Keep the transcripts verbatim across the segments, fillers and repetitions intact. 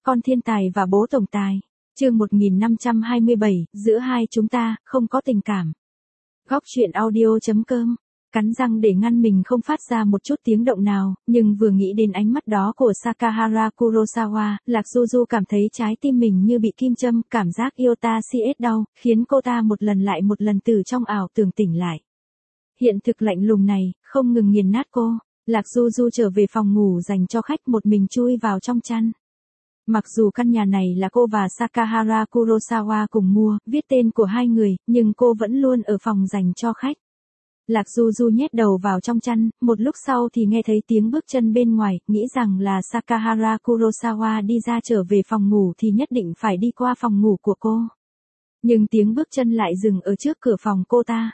Con thiên tài và bố tổng tài. Chương một nghìn năm trăm hai mươi bảy, giữa hai chúng ta, không có tình cảm. Góc truyện audio chấm com. Cắn răng để ngăn mình không phát ra một chút tiếng động nào, nhưng vừa nghĩ đến ánh mắt đó của Sakahara Kurosawa, Lạc Du Du cảm thấy trái tim mình như bị kim châm, cảm giác yêu ta siết đau, khiến cô ta một lần lại một lần từ trong ảo tưởng tỉnh lại. Hiện thực lạnh lùng này, không ngừng nghiền nát cô. Lạc Du Du trở về phòng ngủ dành cho khách, một mình chui vào trong chăn. Mặc dù căn nhà này là cô và Sakahara Kurosawa cùng mua, viết tên của hai người, nhưng cô vẫn luôn ở phòng dành cho khách. Lạc Du Du nhét đầu vào trong chăn, một lúc sau thì nghe thấy tiếng bước chân bên ngoài, nghĩ rằng là Sakahara Kurosawa đi ra trở về phòng ngủ thì nhất định phải đi qua phòng ngủ của cô. Nhưng tiếng bước chân lại dừng ở trước cửa phòng cô ta.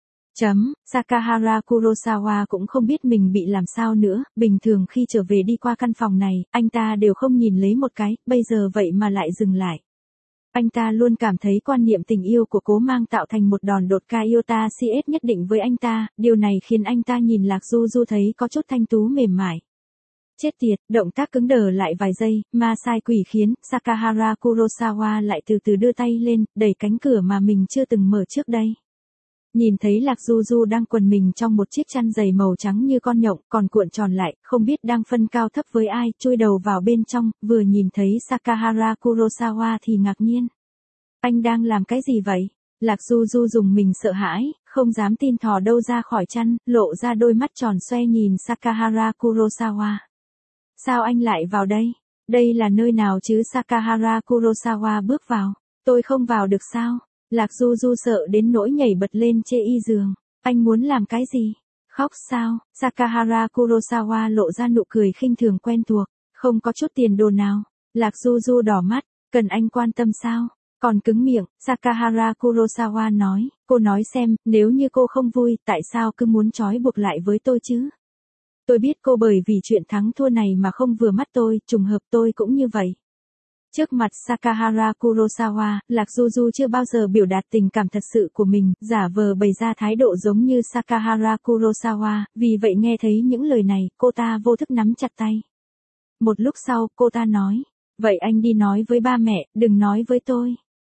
Chấm, Sakahara Kurosawa cũng không biết mình bị làm sao nữa, bình thường khi trở về đi qua căn phòng này, anh ta đều không nhìn lấy một cái, bây giờ vậy mà lại dừng lại. Anh ta luôn cảm thấy quan niệm tình yêu của Cố Mang tạo thành một đòn đột ca yêu ta siết nhất định với anh ta, điều này khiến anh ta nhìn Lạc Du Du thấy có chút thanh tú mềm mại. Chết tiệt, động tác cứng đờ lại vài giây, ma sai quỷ khiến, Sakahara Kurosawa lại từ từ đưa tay lên, đẩy cánh cửa mà mình chưa từng mở trước đây. Nhìn thấy Lạc Du Du đang quần mình trong một chiếc chăn dày màu trắng như con nhộng, còn cuộn tròn lại, không biết đang phân cao thấp với ai, chui đầu vào bên trong, vừa nhìn thấy Sakahara Kurosawa thì ngạc nhiên. Anh đang làm cái gì vậy? Lạc Du Du dùng mình sợ hãi, không dám tin thò đâu ra khỏi chăn, lộ ra đôi mắt tròn xoe nhìn Sakahara Kurosawa. Sao anh lại vào đây? Đây là nơi nào chứ? Sakahara Kurosawa bước vào. Tôi không vào được sao? Lạc Du Du sợ đến nỗi nhảy bật lên chê y giường. Anh muốn làm cái gì? Khóc sao? Sakahara Kurosawa lộ ra nụ cười khinh thường quen thuộc. Không có chút tiền đồ nào. Lạc Du Du đỏ mắt. Cần anh quan tâm sao? Còn cứng miệng, Sakahara Kurosawa nói. Cô nói xem, nếu như cô không vui, tại sao cứ muốn trói buộc lại với tôi chứ? Tôi biết cô bởi vì chuyện thắng thua này mà không vừa mắt tôi, trùng hợp tôi cũng như vậy. Trước mặt Sakahara Kurosawa, Lạc Du Du chưa bao giờ biểu đạt tình cảm thật sự của mình, giả vờ bày ra thái độ giống như Sakahara Kurosawa, vì vậy nghe thấy những lời này, cô ta vô thức nắm chặt tay. Một lúc sau, cô ta nói, vậy anh đi nói với ba mẹ, đừng nói với tôi.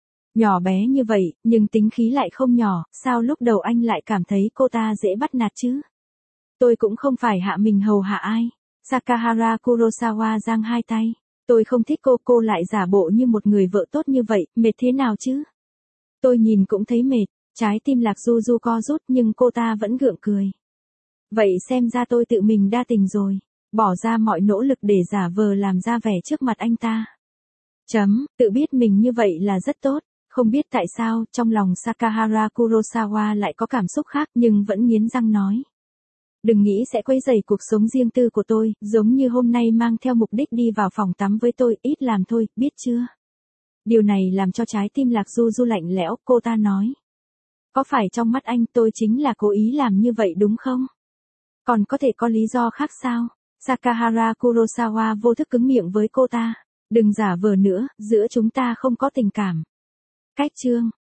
Nhỏ bé như vậy, nhưng tính khí lại không nhỏ, sao lúc đầu anh lại cảm thấy cô ta dễ bắt nạt chứ? Tôi cũng không phải hạ mình hầu hạ ai. Sakahara Kurosawa giang hai tay. Tôi không thích cô, cô lại giả bộ như một người vợ tốt như vậy, mệt thế nào chứ? Tôi nhìn cũng thấy mệt, trái tim Lạc Du Du co rút nhưng cô ta vẫn gượng cười. Vậy xem ra tôi tự mình đa tình rồi, bỏ ra mọi nỗ lực để giả vờ làm ra vẻ trước mặt anh ta. Chấm, tự biết mình như vậy là rất tốt, không biết tại sao, trong lòng Sakahara Kurosawa lại có cảm xúc khác nhưng vẫn nghiến răng nói. Đừng nghĩ sẽ quấy rầy cuộc sống riêng tư của tôi, giống như hôm nay mang theo mục đích đi vào phòng tắm với tôi, ít làm thôi, biết chưa? Điều này làm cho trái tim Lạc Du Du lạnh lẽo, cô ta nói. Có phải trong mắt anh tôi chính là cố ý làm như vậy đúng không? Còn có thể có lý do khác sao? Sakahara Kurosawa vô thức cứng miệng với cô ta. Đừng giả vờ nữa, giữa chúng ta không có tình cảm. Cách chương.